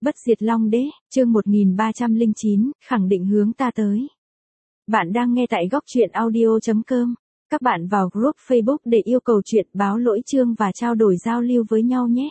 Bất diệt Long Đế, chương 1309, khẳng định hướng ta tới. Bạn đang nghe tại góc truyện audio.com. Các bạn vào group Facebook để yêu cầu chuyện, báo lỗi chương và trao đổi giao lưu với nhau nhé.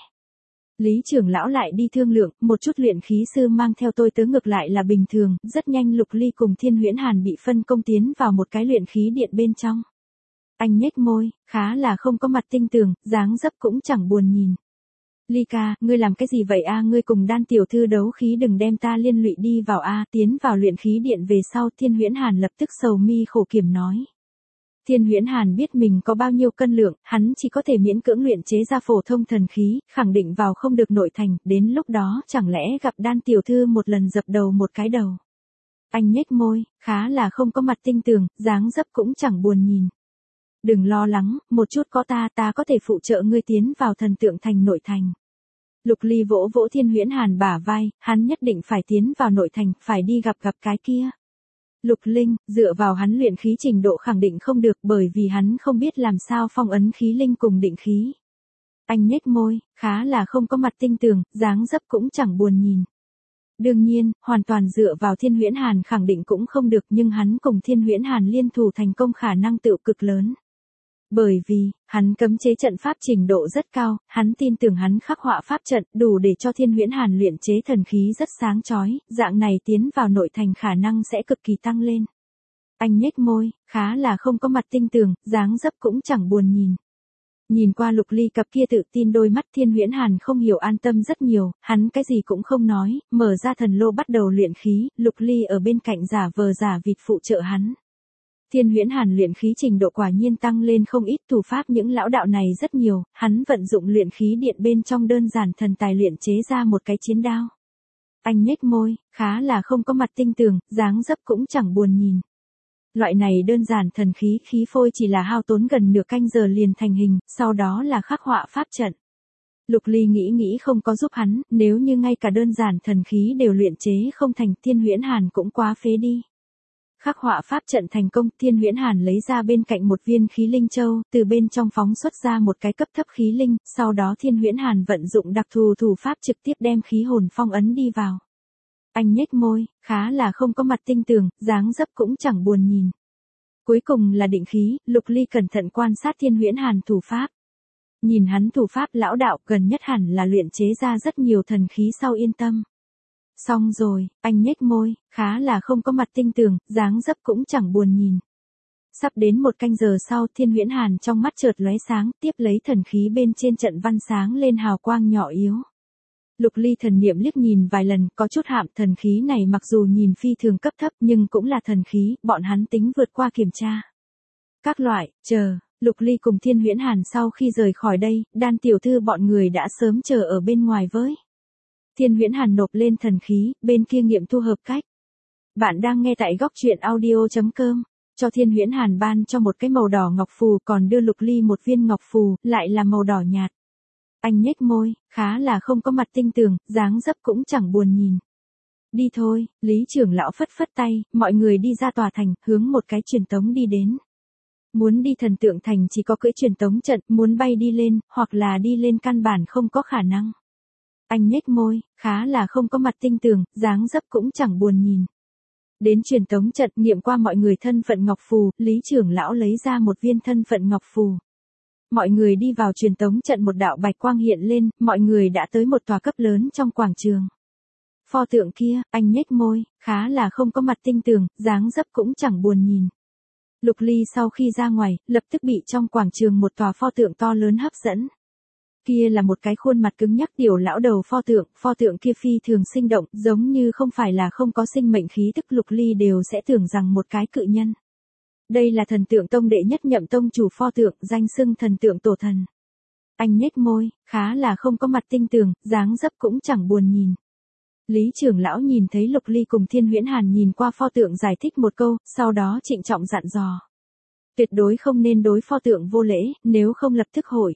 Lý trưởng lão lại đi thương lượng, một chút luyện khí sư mang theo tôi tớ ngược lại là bình thường, rất nhanh Lục Ly cùng Thiên Huyễn Hàn bị phân công tiến vào một cái luyện khí điện bên trong. Anh nhếch môi, khá là không có mặt tinh tường, dáng dấp cũng chẳng buồn nhìn. Ly ca, ngươi làm cái gì vậy a? Ngươi cùng Đan tiểu thư đấu khí, đừng đem ta liên lụy đi vào a. Tiến vào luyện khí điện về sau, Thiên Huyễn Hàn lập tức sầu mi khổ kiểm nói. Thiên Huyễn Hàn biết mình có bao nhiêu cân lượng, hắn chỉ có thể miễn cưỡng luyện chế ra phổ thông thần khí, khẳng định vào không được nội thành, đến lúc đó chẳng lẽ gặp Đan tiểu thư một lần dập đầu một cái đầu. Anh nhếch môi, khá là không có mặt tinh tường, dáng dấp cũng chẳng buồn nhìn. Đừng lo lắng, một chút có ta có thể phụ trợ ngươi tiến vào thần tượng thành nội thành. Lục Ly vỗ vỗ Thiên Huyễn Hàn bả vai, hắn nhất định phải tiến vào nội thành, phải đi gặp cái kia. Lục Linh, dựa vào hắn luyện khí trình độ khẳng định không được, bởi vì hắn không biết làm sao phong ấn khí linh cùng định khí. Anh nhếch môi, khá là không có mặt tinh tường, dáng dấp cũng chẳng buồn nhìn. Đương nhiên, hoàn toàn dựa vào Thiên Huyễn Hàn khẳng định cũng không được, nhưng hắn cùng Thiên Huyễn Hàn liên thủ thành công khả năng tựu cực lớn. Bởi vì, hắn cấm chế trận pháp trình độ rất cao, hắn tin tưởng hắn khắc họa pháp trận đủ để cho Thiên Huyễn Hàn luyện chế thần khí rất sáng chói, dạng này tiến vào nội thành khả năng sẽ cực kỳ tăng lên. Anh nhếch môi, khá là không có mặt tinh tường, dáng dấp cũng chẳng buồn nhìn. Nhìn qua Lục Ly cặp kia tự tin đôi mắt, Thiên Huyễn Hàn không hiểu an tâm rất nhiều, hắn cái gì cũng không nói, mở ra thần lô bắt đầu luyện khí, Lục Ly ở bên cạnh giả vờ giả vịt phụ trợ hắn. Thiên Huyễn Hàn luyện khí trình độ quả nhiên tăng lên không ít, thủ pháp những lão đạo này rất nhiều, hắn vận dụng luyện khí điện bên trong đơn giản thần tài luyện chế ra một cái chiến đao. Anh nhếch môi, khá là không có mặt tinh tường, dáng dấp cũng chẳng buồn nhìn. Loại này đơn giản thần khí khí phôi chỉ là hao tốn gần nửa canh giờ liền thành hình, sau đó là khắc họa pháp trận. Lục Ly nghĩ không có giúp hắn, nếu như ngay cả đơn giản thần khí đều luyện chế không thành, Thiên Huyễn Hàn cũng quá phế đi. Khắc họa pháp trận thành công, Thiên Huyễn Hàn lấy ra bên cạnh một viên khí linh châu, từ bên trong phóng xuất ra một cái cấp thấp khí linh, sau đó Thiên Huyễn Hàn vận dụng đặc thù thủ pháp trực tiếp đem khí hồn phong ấn đi vào. Anh nhếch môi, khá là không có mặt tinh tường, dáng dấp cũng chẳng buồn nhìn. Cuối cùng là định khí, Lục Ly cẩn thận quan sát Thiên Huyễn Hàn thủ pháp. Nhìn hắn thủ pháp lão đạo, gần nhất hẳn là luyện chế ra rất nhiều thần khí sau yên tâm. Xong rồi, anh nhếch môi, khá là không có mặt tinh tường, dáng dấp cũng chẳng buồn nhìn. Sắp đến một canh giờ sau, Thiên Huyễn Hàn trong mắt chợt lóe sáng, tiếp lấy thần khí bên trên trận văn sáng lên hào quang nhỏ yếu. Lục Ly thần niệm liếc nhìn vài lần, có chút hạm, thần khí này mặc dù nhìn phi thường cấp thấp nhưng cũng là thần khí, bọn hắn tính vượt qua kiểm tra. Các loại, Lục Ly cùng Thiên Huyễn Hàn sau khi rời khỏi đây, Đan tiểu thư bọn người đã sớm chờ ở bên ngoài với. Thiên Huyễn Hàn nộp lên thần khí, bên kia nghiệm thu hợp cách. Bạn đang nghe tại góc truyện audio.com. Cho Thiên Huyễn Hàn ban cho một cái màu đỏ ngọc phù, còn đưa Lục Ly một viên ngọc phù, lại là màu đỏ nhạt. Anh nhếch môi, khá là không có mặt tinh tường, dáng dấp cũng chẳng buồn nhìn. Đi thôi, Lý trưởng lão phất phất tay, mọi người đi ra tòa thành, hướng một cái truyền tống đi đến. Muốn đi thần tượng thành chỉ có cưỡi truyền tống trận, muốn bay đi lên, hoặc là đi lên căn bản không có khả năng. Anh nhếch môi, khá là không có mặt tinh tường, dáng dấp cũng chẳng buồn nhìn. Đến truyền tống trận, nghiệm qua mọi người thân phận ngọc phù, Lý trưởng lão lấy ra một viên thân phận ngọc phù. Mọi người đi vào truyền tống trận, một đạo bạch quang hiện lên, mọi người đã tới một tòa cấp lớn trong quảng trường. Pho tượng kia, anh nhếch môi, khá là không có mặt tinh tường, dáng dấp cũng chẳng buồn nhìn. Lục Ly sau khi ra ngoài, lập tức bị trong quảng trường một tòa pho tượng to lớn hấp dẫn. Kia là một cái khuôn mặt cứng nhắc tiểu lão đầu pho tượng kia phi thường sinh động, giống như không phải là không có sinh mệnh khí tức, Lục Ly đều sẽ tưởng rằng một cái cự nhân. Đây là thần tượng tông đệ nhất nhậm tông chủ pho tượng, danh xưng thần tượng tổ thần. Anh nhếch môi, khá là không có mặt tinh tường, dáng dấp cũng chẳng buồn nhìn. Lý trưởng lão nhìn thấy Lục Ly cùng Thiên Huyễn Hàn nhìn qua pho tượng giải thích một câu, sau đó trịnh trọng dặn dò. Tuyệt đối không nên đối pho tượng vô lễ, nếu không lập tức hội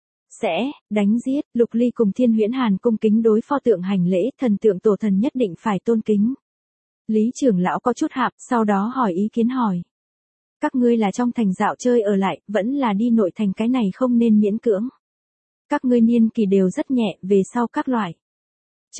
sẽ đánh giết. Lục Ly cùng Thiên Huyễn Hàn cung kính đối pho tượng hành lễ, thần tượng tổ thần nhất định phải tôn kính. Lý trưởng lão có chút hạp, sau đó hỏi ý kiến hỏi. Các ngươi là trong thành dạo chơi ở lại, vẫn là đi nội thành, cái này không nên miễn cưỡng. Các ngươi niên kỳ đều rất nhẹ, về sau các loại.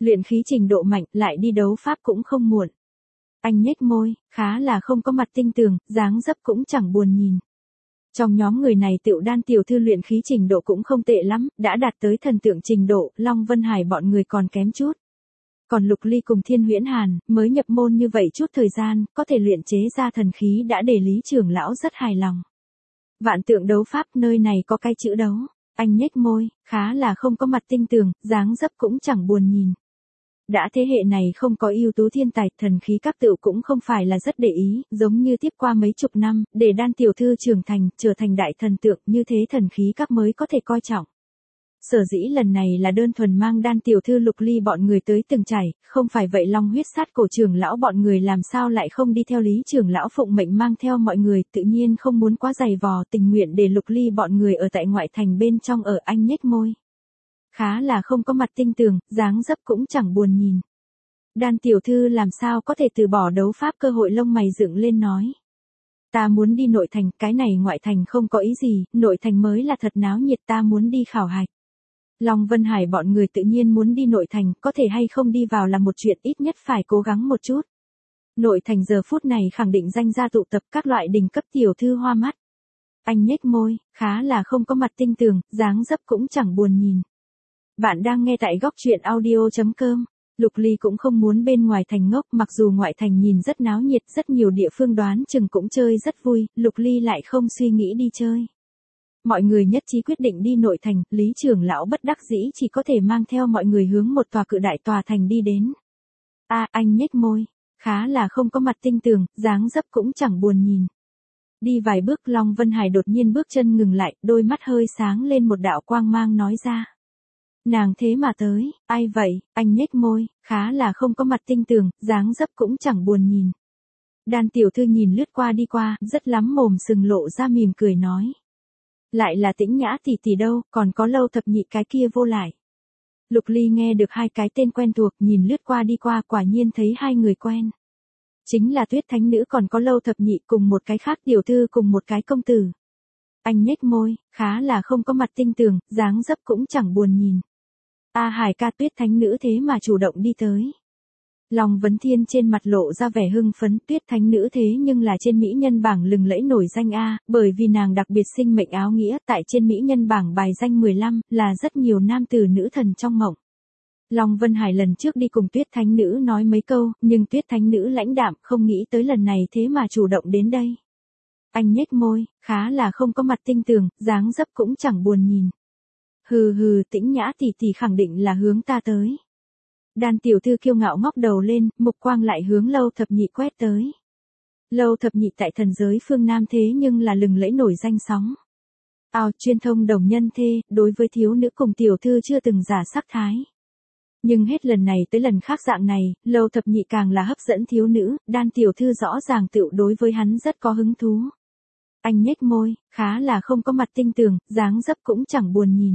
Luyện khí trình độ mạnh, lại đi đấu pháp cũng không muộn. Anh nhếch môi, khá là không có mặt tinh tường, dáng dấp cũng chẳng buồn nhìn. Trong nhóm người này Tựu Đan tiểu thư luyện khí trình độ cũng không tệ lắm, đã đạt tới thần tượng trình độ, Long Vân Hải bọn người còn kém chút. Còn Lục Ly cùng Thiên Huyễn Hàn, mới nhập môn như vậy chút thời gian, có thể luyện chế ra thần khí đã để Lý trưởng lão rất hài lòng. Vạn tượng đấu pháp nơi này có cái chữ đấu. Anh nhếch môi, khá là không có mặt tinh tường, dáng dấp cũng chẳng buồn nhìn. Đã thế hệ này không có ưu tú thiên tài, thần khí các tựu cũng không phải là rất để ý, giống như tiếp qua mấy chục năm, để Đan tiểu thư trưởng thành, trở thành đại thần tượng, như thế thần khí các mới có thể coi trọng. Sở dĩ lần này là đơn thuần mang Đan tiểu thư Lục Ly bọn người tới từng trải, không phải vậy Long huyết sát cổ trưởng lão bọn người làm sao lại không đi theo Lý trưởng lão phụng mệnh mang theo mọi người, tự nhiên không muốn quá dày vò, tình nguyện để Lục Ly bọn người ở tại ngoại thành bên trong ở. Anh nhếch môi. Khá là không có mặt tinh tường, dáng dấp cũng chẳng buồn nhìn. Đan tiểu thư làm sao có thể từ bỏ đấu pháp, cơ hội lông mày dựng lên nói. Ta muốn đi nội thành, cái này ngoại thành không có ý gì, nội thành mới là thật náo nhiệt, ta muốn đi khảo hạch. Long Vân Hải bọn người tự nhiên muốn đi nội thành, có thể hay không đi vào là một chuyện, ít nhất phải cố gắng một chút. Nội thành giờ phút này khẳng định danh gia tụ tập, các loại đỉnh cấp tiểu thư hoa mắt. Anh nhếch môi, khá là không có mặt tinh tường, dáng dấp cũng chẳng buồn nhìn. Bạn đang nghe tại góc truyện audio.com. Lục Ly cũng không muốn bên ngoài thành ngốc, mặc dù ngoại thành nhìn rất náo nhiệt, rất nhiều địa phương đoán chừng cũng chơi rất vui, Lục Ly lại không suy nghĩ đi chơi. Mọi người nhất trí quyết định đi nội thành, Lý trưởng lão bất đắc dĩ chỉ có thể mang theo mọi người hướng một tòa cự đại tòa thành đi đến. Anh nhếch môi, khá là không có mặt tinh tường, dáng dấp cũng chẳng buồn nhìn. Đi vài bước Long Vân Hải đột nhiên bước chân ngừng lại, đôi mắt hơi sáng lên một đạo quang mang nói ra. Nàng thế mà tới, ai vậy? Anh nhếch môi, khá là không có mặt tinh tường, dáng dấp cũng chẳng buồn nhìn. Đan tiểu thư nhìn lướt qua đi qua, rất lắm mồm sừng lộ ra mỉm cười nói. Lại là Tĩnh Nhã tỷ tỷ đâu, còn có Lâu Thập Nhị cái kia vô lại. Lục Ly nghe được hai cái tên quen thuộc, nhìn lướt qua đi qua, quả nhiên thấy hai người quen. Chính là Tuyết Thánh Nữ còn có Lâu Thập Nhị cùng một cái khác tiểu thư cùng một cái công tử. Anh nhếch môi, khá là không có mặt tinh tường, dáng dấp cũng chẳng buồn nhìn. Hải ca, Tuyết Thánh Nữ thế mà chủ động đi tới. Long Vấn Thiên trên mặt lộ ra vẻ hưng phấn, Tuyết Thánh Nữ thế nhưng là trên mỹ nhân bảng lừng lẫy nổi danh bởi vì nàng đặc biệt sinh mệnh áo nghĩa, tại trên mỹ nhân bảng bài danh 15, là rất nhiều nam tử nữ thần trong mộng. Long Vân Hải lần trước đi cùng Tuyết Thánh Nữ nói mấy câu, nhưng Tuyết Thánh Nữ lãnh đạm, không nghĩ tới lần này thế mà chủ động đến đây. Anh nhếch môi, khá là không có mặt tinh tường, dáng dấp cũng chẳng buồn nhìn. Hừ, Tĩnh Nhã tỷ tỷ khẳng định là hướng ta tới. Đan tiểu thư kiêu ngạo ngóc đầu lên, mục quang lại hướng Lâu Thập Nhị quét tới. Lâu Thập Nhị tại thần giới phương Nam thế nhưng là lừng lẫy nổi danh sóng. Chuyên thông đồng nhân thê, đối với thiếu nữ cùng tiểu thư chưa từng giả sắc thái. Nhưng hết lần này tới lần khác dạng này, Lâu Thập Nhị càng là hấp dẫn thiếu nữ, Đan tiểu thư rõ ràng tựu đối với hắn rất có hứng thú. Anh nhếch môi, khá là không có mặt tinh tường, dáng dấp cũng chẳng buồn nhìn.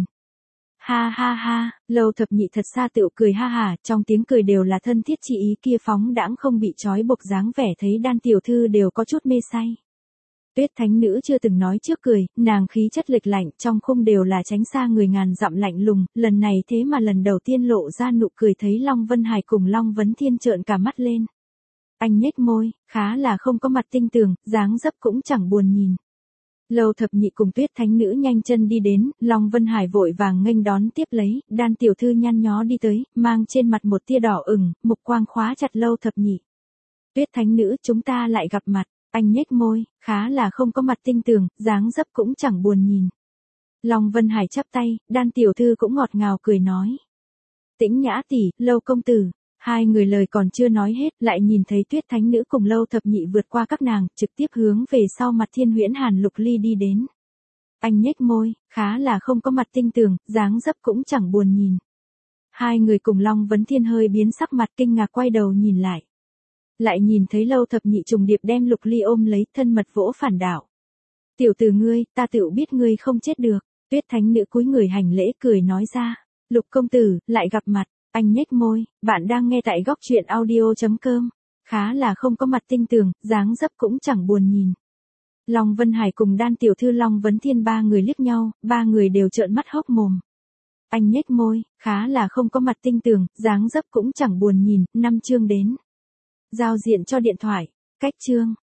Ha, Lâu Thập Nhị thật xa tựu cười ha hả, trong tiếng cười đều là thân thiết chi ý, kia phóng đãng không bị trói buộc dáng vẻ thấy Đan tiểu thư đều có chút mê say. Tuyết Thánh Nữ chưa từng nói trước cười, nàng khí chất lệch lạnh, trong khung đều là tránh xa người ngàn dặm lạnh lùng, lần này thế mà lần đầu tiên lộ ra nụ cười, thấy Long Vân Hải cùng Long Vấn Thiên trợn cả mắt lên. Anh nhếch môi, khá là không có mặt tinh tường, dáng dấp cũng chẳng buồn nhìn. Lâu Thập Nhị cùng Tuyết Thánh Nữ nhanh chân đi đến, Long Vân Hải vội vàng nghênh đón tiếp lấy, Đan tiểu thư nhăn nhó đi tới, mang trên mặt một tia đỏ ửng, mục quang khóa chặt Lâu Thập Nhị. Tuyết Thánh Nữ, chúng ta lại gặp mặt. Anh nhếch môi, khá là không có mặt tinh tường, dáng dấp cũng chẳng buồn nhìn. Long Vân Hải chắp tay, Đan tiểu thư cũng ngọt ngào cười nói. Tĩnh Nhã tỷ, Lâu công tử. Hai người lời còn chưa nói hết, lại nhìn thấy Tuyết Thánh Nữ cùng Lâu Thập Nhị vượt qua các nàng, trực tiếp hướng về sau mặt Thiên Huyễn Hàn Lục Ly đi đến. Anh nhếch môi, khá là không có mặt tinh tường, dáng dấp cũng chẳng buồn nhìn. Hai người cùng Long Vấn Thiên hơi biến sắc mặt, kinh ngạc quay đầu nhìn lại. Lại nhìn thấy Lâu Thập Nhị trùng điệp đem Lục Ly ôm lấy, thân mật vỗ phản đảo. Tiểu tử ngươi, ta tựu biết ngươi không chết được. Tuyết Thánh Nữ cúi người hành lễ cười nói ra. Lục công tử, lại gặp mặt. Anh nhếch môi, bạn đang nghe tại góc truyện audio.com. Khá là không có mặt tinh tường, dáng dấp cũng chẳng buồn nhìn. Long Vân Hải cùng Đan tiểu thư Long Vấn Thiên ba người liếc nhau, ba người đều trợn mắt hốc mồm. Anh nhếch môi, khá là không có mặt tinh tường, dáng dấp cũng chẳng buồn nhìn, 5 chương đến. Giao diện cho điện thoại, cách chương.